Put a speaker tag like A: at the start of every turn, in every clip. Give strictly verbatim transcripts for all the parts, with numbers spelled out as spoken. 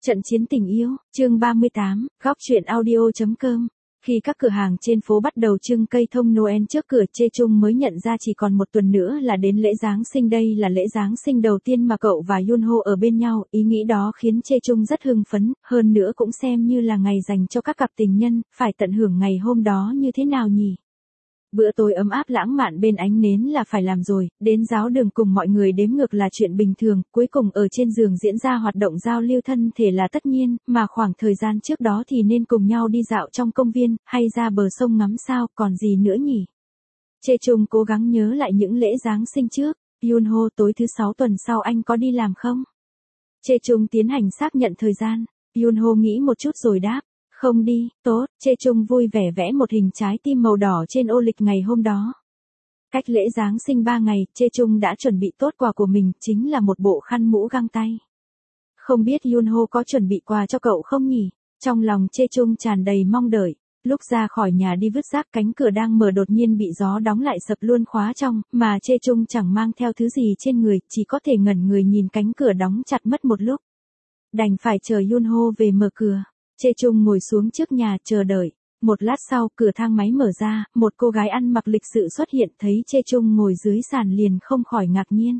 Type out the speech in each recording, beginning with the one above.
A: Trận chiến tình yêu, chương ba mươi tám, góc truyện audio.com. Khi các cửa hàng trên phố bắt đầu trưng cây thông Noel trước cửa, Chê Chung mới nhận ra chỉ còn một tuần nữa là đến lễ Giáng sinh. Đây là lễ Giáng sinh đầu tiên mà cậu và Yunho ở bên nhau. Ý nghĩ đó khiến Chê Chung rất hưng phấn, hơn nữa cũng xem như là ngày dành cho các cặp tình nhân, phải tận hưởng ngày hôm đó như thế nào nhỉ? Bữa tối ấm áp lãng mạn bên ánh nến là phải làm rồi, đến giáo đường cùng mọi người đếm ngược là chuyện bình thường, cuối cùng ở trên giường diễn ra hoạt động giao lưu thân thể là tất nhiên, mà khoảng thời gian trước đó thì nên cùng nhau đi dạo trong công viên, hay ra bờ sông ngắm sao, còn gì nữa nhỉ? Chê Chung cố gắng nhớ lại những lễ Giáng sinh trước. Yunho, tối thứ sáu tuần sau anh có đi làm không? Chê Chung tiến hành xác nhận thời gian. Yunho nghĩ một chút rồi đáp. Không đi, tốt. Chê Chung vui vẻ vẽ một hình trái tim màu đỏ trên ô lịch ngày hôm đó. Cách lễ Giáng sinh ba ngày, Chê Chung đã chuẩn bị tốt quà của mình, chính là một bộ khăn mũ găng tay. Không biết Yunho có chuẩn bị quà cho cậu không nhỉ? Trong lòng Chê Chung tràn đầy mong đợi. Lúc ra khỏi nhà đi vứt rác, cánh cửa đang mở đột nhiên bị gió đóng lại sập luôn khóa trong, mà Chê Chung chẳng mang theo thứ gì trên người, chỉ có thể ngẩn người nhìn cánh cửa đóng chặt mất một lúc. Đành phải chờ Yunho về mở cửa. Chê Chung ngồi xuống trước nhà chờ đợi. Một lát sau, cửa thang máy mở ra, một cô gái ăn mặc lịch sự xuất hiện, thấy Chê Chung ngồi dưới sàn liền không khỏi ngạc nhiên.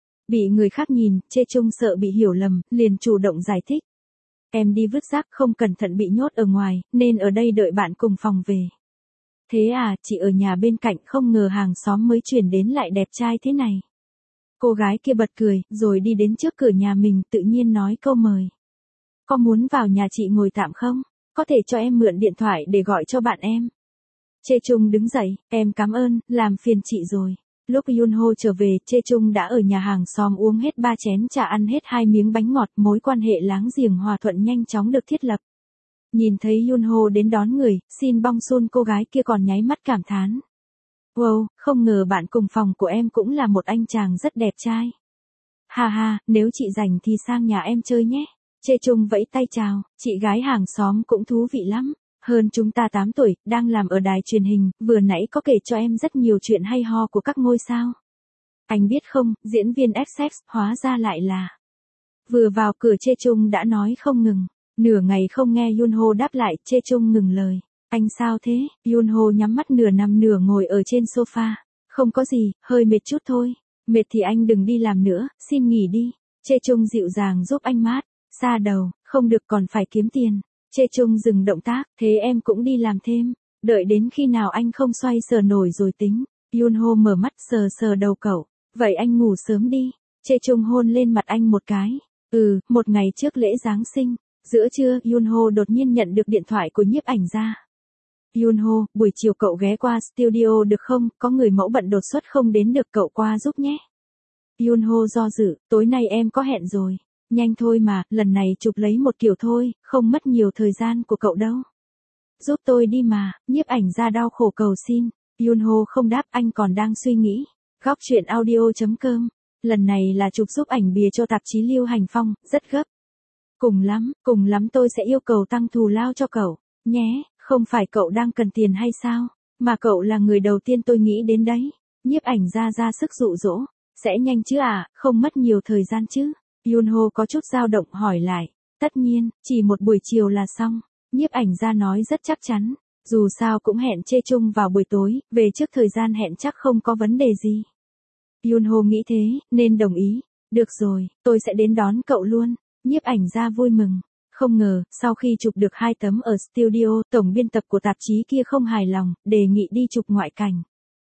A: Bị người khác nhìn, Chê Chung sợ bị hiểu lầm, liền chủ động giải thích. Em đi vứt rác, không cẩn thận bị nhốt ở ngoài, nên ở đây đợi bạn cùng phòng về. Thế à, chị ở nhà bên cạnh, không ngờ hàng xóm mới chuyển đến lại đẹp trai thế này. Cô gái kia bật cười, rồi đi đến trước cửa nhà mình, tự nhiên nói câu mời. Có muốn vào nhà chị ngồi tạm không? Có thể cho em mượn điện thoại để gọi cho bạn em. Chê Chung đứng dậy, em cảm ơn, làm phiền chị rồi. Lúc Yunho trở về, Chê Chung đã ở nhà hàng xóm uống hết ba chén trà, ăn hết hai miếng bánh ngọt, mối quan hệ láng giềng hòa thuận nhanh chóng được thiết lập. Nhìn thấy Yunho đến đón người, Shin Bong Sun, cô gái kia còn nháy mắt cảm thán. Wow, không ngờ bạn cùng phòng của em cũng là một anh chàng rất đẹp trai. Ha ha, nếu chị rảnh thì sang nhà em chơi nhé. Chê Chung vẫy tay chào, chị gái hàng xóm cũng thú vị lắm, hơn chúng ta tám tuổi, đang làm ở đài truyền hình, vừa nãy có kể cho em rất nhiều chuyện hay ho của các ngôi sao. Anh biết không, diễn viên ép ích hóa ra lại là. Vừa vào cửa Chê Chung đã nói không ngừng, nửa ngày không nghe Yunho đáp lại, Chê Chung ngừng lời. Anh sao thế? Yunho nhắm mắt nửa nằm nửa ngồi ở trên sofa. Không có gì, hơi mệt chút thôi. Mệt thì anh đừng đi làm nữa, xin nghỉ đi. Chê Chung dịu dàng giúp anh mát. Xa đầu, không được, còn phải kiếm tiền. Chê Chung dừng động tác, thế em cũng đi làm thêm. Đợi đến khi nào anh không xoay sở nổi rồi tính. Yunho mở mắt sờ sờ đầu cậu. Vậy anh ngủ sớm đi. Chê Chung hôn lên mặt anh một cái. Ừ, một ngày trước lễ Giáng sinh. Giữa trưa, Yunho đột nhiên nhận được điện thoại của nhiếp ảnh gia. Yunho, buổi chiều cậu ghé qua studio được không? Có người mẫu bận đột xuất không đến được, cậu qua giúp nhé. Yunho do dự, tối nay em có hẹn rồi. Nhanh thôi mà, lần này chụp lấy một kiểu thôi, không mất nhiều thời gian của cậu đâu. Giúp tôi đi mà, nhiếp ảnh gia đau khổ cầu xin. Yunho không đáp, anh còn đang suy nghĩ. Góc truyện audio.com. Lần này là chụp giúp ảnh bìa cho tạp chí Lưu Hành Phong, rất gấp. Cùng lắm, cùng lắm tôi sẽ yêu cầu tăng thù lao cho cậu, nhé, không phải cậu đang cần tiền hay sao, mà cậu là người đầu tiên tôi nghĩ đến đấy. Nhiếp ảnh gia ra sức dụ dỗ. Sẽ nhanh chứ à, không mất nhiều thời gian chứ. Yunho có chút dao động hỏi lại. Tất nhiên, chỉ một buổi chiều là xong. Nhiếp ảnh gia nói rất chắc chắn. Dù sao cũng hẹn Chê Chung vào buổi tối, về trước thời gian hẹn chắc không có vấn đề gì. Yunho nghĩ thế, nên đồng ý. Được rồi, tôi sẽ đến đón cậu luôn. Nhiếp ảnh gia vui mừng. Không ngờ, sau khi chụp được hai tấm ở studio, tổng biên tập của tạp chí kia không hài lòng, đề nghị đi chụp ngoại cảnh.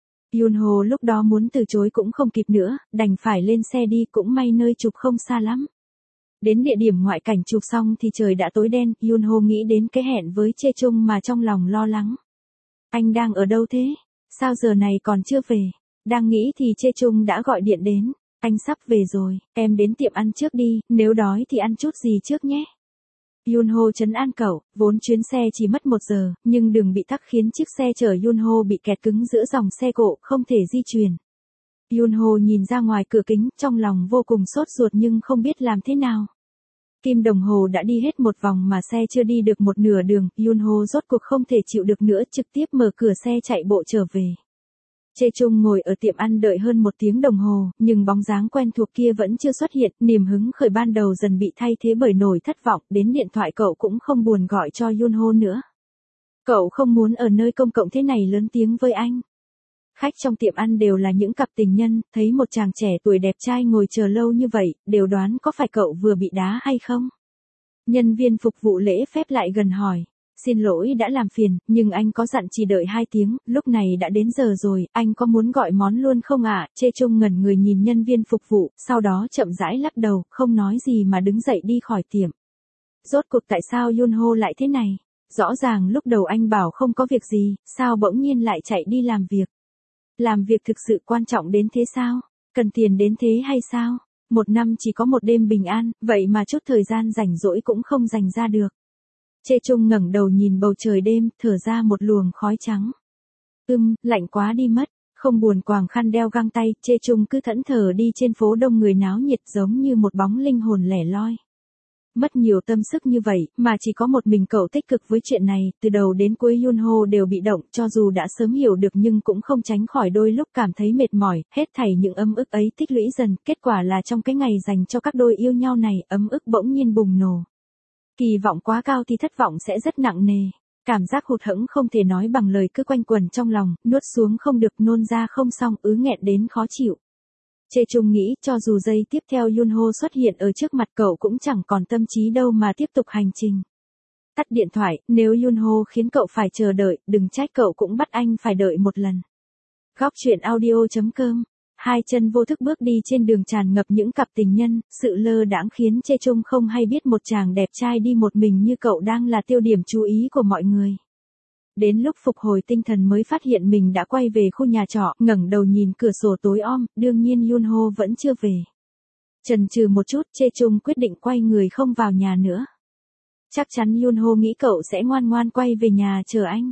A: Yunho lúc đó muốn từ chối cũng không kịp nữa, đành phải lên xe đi, cũng may nơi chụp không xa lắm. Đến địa điểm ngoại cảnh chụp xong thì trời đã tối đen, Yunho nghĩ đến cái hẹn với Chê Chung mà trong lòng lo lắng. Anh đang ở đâu thế? Sao giờ này còn chưa về? Đang nghĩ thì Chê Chung đã gọi điện đến. Anh sắp về rồi, em đến tiệm ăn trước đi, nếu đói thì ăn chút gì trước nhé. Yunho trấn an cậu, vốn chuyến xe chỉ mất một giờ, nhưng đường bị tắc khiến chiếc xe chở Yunho bị kẹt cứng giữa dòng xe cộ, không thể di chuyển. Yunho nhìn ra ngoài cửa kính, trong lòng vô cùng sốt ruột nhưng không biết làm thế nào. Kim đồng hồ đã đi hết một vòng mà xe chưa đi được một nửa đường, Yunho rốt cuộc không thể chịu được nữa, trực tiếp mở cửa xe chạy bộ trở về. Chê Chung ngồi ở tiệm ăn đợi hơn một tiếng đồng hồ, nhưng bóng dáng quen thuộc kia vẫn chưa xuất hiện, niềm hứng khởi ban đầu dần bị thay thế bởi nỗi thất vọng, đến điện thoại cậu cũng không buồn gọi cho Yunho nữa. Cậu không muốn ở nơi công cộng thế này lớn tiếng với anh. Khách trong tiệm ăn đều là những cặp tình nhân, thấy một chàng trẻ tuổi đẹp trai ngồi chờ lâu như vậy, đều đoán có phải cậu vừa bị đá hay không. Nhân viên phục vụ lễ phép lại gần hỏi. Xin lỗi đã làm phiền, nhưng anh có dặn chỉ đợi hai tiếng, lúc này đã đến giờ rồi, anh có muốn gọi món luôn không ạ? À? Chê Chung ngẩn người nhìn nhân viên phục vụ, sau đó chậm rãi lắc đầu, không nói gì mà đứng dậy đi khỏi tiệm. Rốt cuộc tại sao Yunho lại thế này? Rõ ràng lúc đầu anh bảo không có việc gì, sao bỗng nhiên lại chạy đi làm việc? Làm việc thực sự quan trọng đến thế sao? Cần tiền đến thế hay sao? Một năm chỉ có một đêm bình an, vậy mà chút thời gian rảnh rỗi cũng không dành ra được. Chê Chung ngẩng đầu nhìn bầu trời đêm, thở ra một luồng khói trắng. Ưm, lạnh quá đi mất, không buồn quàng khăn đeo găng tay, Chê Chung cứ thẫn thờ đi trên phố đông người náo nhiệt giống như một bóng linh hồn lẻ loi. Mất nhiều tâm sức như vậy, mà chỉ có một mình cậu tích cực với chuyện này, từ đầu đến cuối Yunho đều bị động, cho dù đã sớm hiểu được nhưng cũng không tránh khỏi đôi lúc cảm thấy mệt mỏi, hết thảy những ấm ức ấy tích lũy dần, kết quả là trong cái ngày dành cho các đôi yêu nhau này, ấm ức bỗng nhiên bùng nổ. Kỳ vọng quá cao thì thất vọng sẽ rất nặng nề. Cảm giác hụt hẫng không thể nói bằng lời cứ quanh quẩn trong lòng, nuốt xuống không được, nôn ra không xong, ứ nghẹn đến khó chịu. Chê Chung nghĩ cho dù giây tiếp theo Yunho xuất hiện ở trước mặt cậu cũng chẳng còn tâm trí đâu mà tiếp tục hành trình. Tắt điện thoại, nếu Yunho khiến cậu phải chờ đợi, đừng trách cậu cũng bắt anh phải đợi một lần. Góc chuyện audio chấm com. Hai chân vô thức bước đi trên đường tràn ngập những cặp tình nhân, sự lơ đãng khiến Chê Chung không hay biết một chàng đẹp trai đi một mình như cậu đang là tiêu điểm chú ý của mọi người. Đến lúc phục hồi tinh thần mới phát hiện mình đã quay về khu nhà trọ, ngẩng đầu nhìn cửa sổ tối om, đương nhiên Yunho vẫn chưa về. Chần chừ một chút, Chê Chung quyết định quay người không vào nhà nữa. Chắc chắn Yunho nghĩ cậu sẽ ngoan ngoan quay về nhà chờ anh.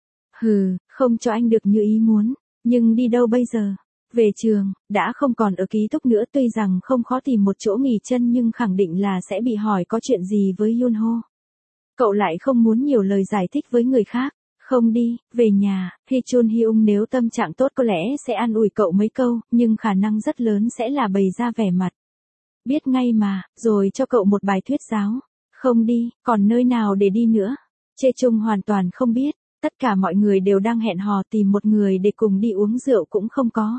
A: Hừ, không cho anh được như ý muốn, nhưng đi đâu bây giờ? Về trường, đã không còn ở ký túc nữa, tuy rằng không khó tìm một chỗ nghỉ chân nhưng khẳng định là sẽ bị hỏi có chuyện gì với Yunho. Cậu lại không muốn nhiều lời giải thích với người khác. Không đi, về nhà, Hi Chun Hyung nếu tâm trạng tốt có lẽ sẽ an ủi cậu mấy câu, nhưng khả năng rất lớn sẽ là bày ra vẻ mặt. Biết ngay mà, rồi cho cậu một bài thuyết giáo. Không đi, còn nơi nào để đi nữa? Chê Chung hoàn toàn không biết, tất cả mọi người đều đang hẹn hò tìm một người để cùng đi uống rượu cũng không có.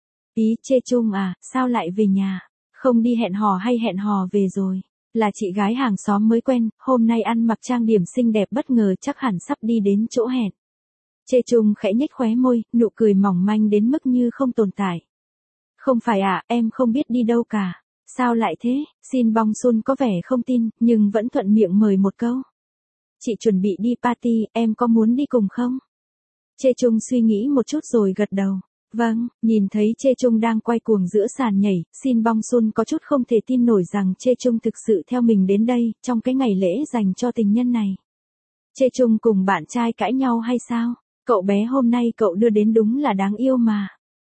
A: Ý Chê Chung à, sao lại về nhà? Không đi hẹn hò hay hẹn hò về rồi? Là chị gái hàng xóm mới quen, hôm nay ăn mặc trang điểm xinh đẹp bất ngờ chắc hẳn sắp đi đến chỗ hẹn. Chê Chung khẽ nhếch khóe môi, nụ cười mỏng manh đến mức như không tồn tại. Không phải à, em không biết đi đâu cả. Sao lại thế? Shin Bong Sun có vẻ không tin, nhưng vẫn thuận miệng mời một câu. Chị chuẩn bị đi party, em có muốn đi cùng không? Chê Chung suy nghĩ một chút rồi gật đầu. Vâng, nhìn thấy Chê Chung đang quay cuồng giữa sàn nhảy, Shin Bong Sun có chút không thể tin nổi rằng Chê Chung thực sự theo mình đến đây, trong cái ngày lễ dành cho tình nhân này. Chê Chung cùng bạn trai cãi nhau hay sao? Cậu bé hôm nay cậu đưa đến đúng là đáng yêu mà.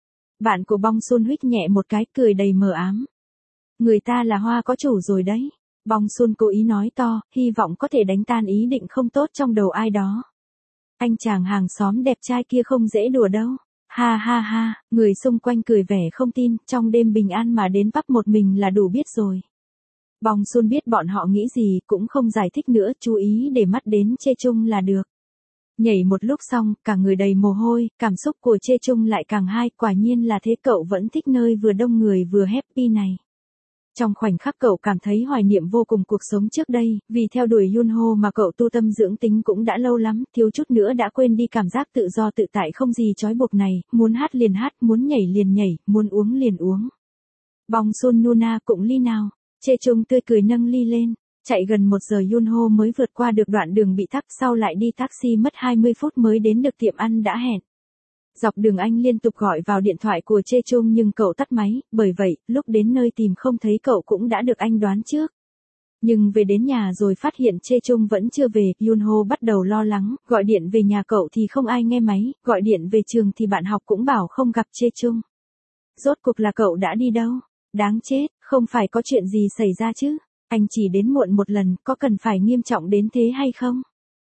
A: Bạn của Bong Sun huých nhẹ một cái, cười đầy mờ ám. Người ta là hoa có chủ rồi đấy. Bong Sun cố ý nói to, hy vọng có thể đánh tan ý định không tốt trong đầu ai đó. Anh chàng hàng xóm đẹp trai kia không dễ đùa đâu. Ha ha ha, người xung quanh cười vẻ không tin, trong đêm bình an mà đến pub một mình là đủ biết rồi. Bong Sun biết bọn họ nghĩ gì, cũng không giải thích nữa, chú ý để mắt đến Chê Chung là được. Nhảy một lúc xong, cả người đầy mồ hôi, cảm xúc của Chê Chung lại càng hai, quả nhiên là thế, cậu vẫn thích nơi vừa đông người vừa happy này. Trong khoảnh khắc cậu cảm thấy hoài niệm vô cùng cuộc sống trước đây, vì theo đuổi Yunho mà cậu tu tâm dưỡng tính cũng đã lâu lắm, thiếu chút nữa đã quên đi cảm giác tự do tự tại không gì trói buộc này, muốn hát liền hát, muốn nhảy liền nhảy, muốn uống liền uống. Bong Sun Nuna cũng ly nào, Chê Chung tươi cười nâng ly lên, chạy gần một giờ Yunho mới vượt qua được đoạn đường bị tắc, sau lại đi taxi mất hai mươi phút mới đến được tiệm ăn đã hẹn. Dọc đường anh liên tục gọi vào điện thoại của Chê Chung nhưng cậu tắt máy, bởi vậy, lúc đến nơi tìm không thấy cậu cũng đã được anh đoán trước. Nhưng về đến nhà rồi phát hiện Chê Chung vẫn chưa về, Yunho bắt đầu lo lắng, gọi điện về nhà cậu thì không ai nghe máy, gọi điện về trường thì bạn học cũng bảo không gặp Chê Chung. Rốt cuộc là cậu đã đi đâu? Đáng chết, không phải có chuyện gì xảy ra chứ? Anh chỉ đến muộn một lần, có cần phải nghiêm trọng đến thế hay không?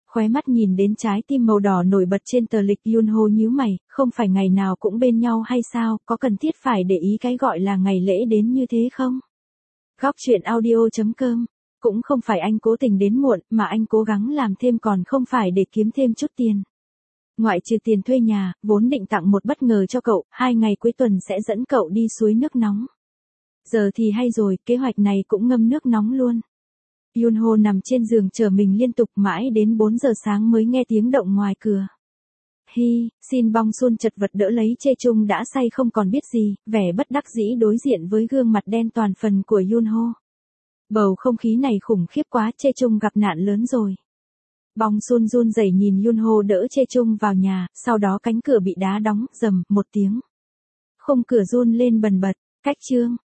A: Khóe mắt nhìn đến trái tim màu đỏ nổi bật trên tờ lịch, Yunho nhíu mày, không phải ngày nào cũng bên nhau hay sao, có cần thiết phải để ý cái gọi là ngày lễ đến như thế không? Góc truyện audio chấm com. Cũng không phải anh cố tình đến muộn, mà anh cố gắng làm thêm còn không phải để kiếm thêm chút tiền. Ngoại trừ tiền thuê nhà, vốn định tặng một bất ngờ cho cậu, hai ngày cuối tuần sẽ dẫn cậu đi suối nước nóng. Giờ thì hay rồi, kế hoạch này cũng ngâm nước nóng luôn. Yunho nằm trên giường chờ mình liên tục mãi đến bốn giờ sáng mới nghe tiếng động ngoài cửa. Hi, Shin Bong Sun chật vật đỡ lấy Chê Chung đã say không còn biết gì, vẻ bất đắc dĩ đối diện với gương mặt đen toàn phần của Yunho. Bầu không khí này khủng khiếp quá, Chê Chung gặp nạn lớn rồi. Bong Sun run rẩy nhìn Yunho đỡ Chê Chung vào nhà, sau đó cánh cửa bị đá đóng, rầm một tiếng. Khung cửa run lên bần bật, cách chương.